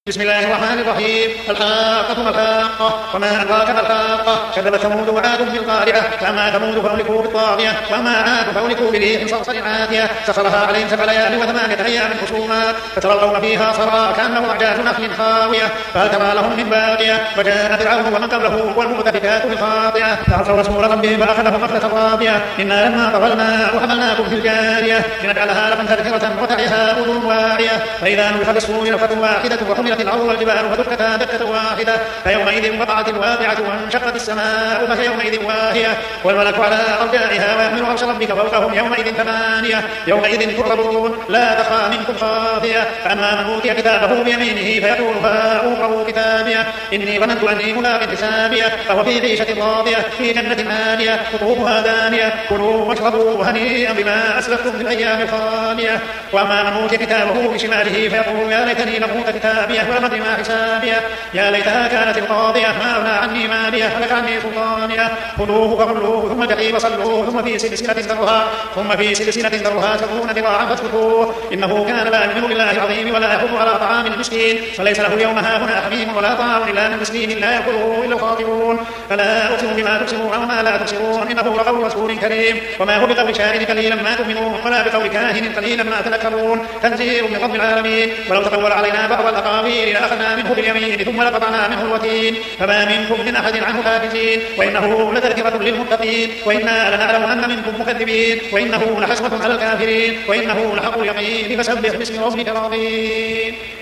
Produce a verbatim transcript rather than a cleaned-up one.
بسم الله الرحمن الرحيم. الحاقة ما الحاقة وما أدراك ما الحاقة. كذبت ثمود وعاد بالقارعة فأما ثمود فأهلكوا بالطاغية وأما عاد فأهلكوا بريح صرصر عاتية سخرها عليهم سبع ليال وثمانية أيام حسوما فترى القوم فيها صرعى كأنه أعجاز نخل خاوية فهل ترى لهم من باقية. وجاء فرعون ومن قبله والمؤتفكات بالخاطئة فعصوا رسول ربهم فأخذهم أخذة رابية إنا لما طغى الماء وحملناكم في الجارية لنجعلها لكم تذكرة وتعيها أذن واعية فإذا نفخ في الصور نفخة واحدة وحملت الأرض والجبال فدكتا دكة واحدة فيومئذ وقعت الواقعة وانشقت السماء فيومئذ واهية والملك على أرجائها ويحمل عرش ربك فوقهم يومئذ ثمانية يومئذ تعرضون لا تخفى منكم خافية فأما من أوتي كتابه بيمينه فيقول هاؤم اقرءوا كتابيه إني ظننت أني ملاق حسابيه فهو في عيشة راضية في جنة عالية قطوفها دانية كلوا واشربوا هنيئا بما أسلفتم في الأيام الخالية. وأما من أوتي كتابه بشماله فيقول يا ليتني لم أوت كتابيه ولم أدر ما حسابيه يا ليتها كانت القاضية ما أغنى عني ماليه هلك عني سلطانيه خذوه فغلوه ثم الجحيم صلوه ثم في سلسلة ذرها ثم في سلسلة ذرها سبعون ذراعا فاسلكوه إنه كان لا يؤمن بالله العظيم ولا يحض على طعام المسكين فليس له اليوم هاهنا حميم ولا طعام إلا من مسكين لا يأكله إلا الخاطئون. فلا أقسم بما تبصرون وما لا تبصرون إنه لقول رسول كريم وما هو بقول شاعر قليلا ما تؤمنون ولا بقول كاهن قليلا ما تذكرون تنزيل من رب العالمين. ولو تقول علينا بعض الأقاويل لأخذنا منه باليمين ثم لقطعنا منه الوتين فما منكم من أحد عنه حاجزين وإنه لتذكرة للمتقين وإنا لنعلم أن منكم مكذبين وإنه لحسرة على الكافرين وإنه لحق اليقين فسبح باسم ربك العظيم.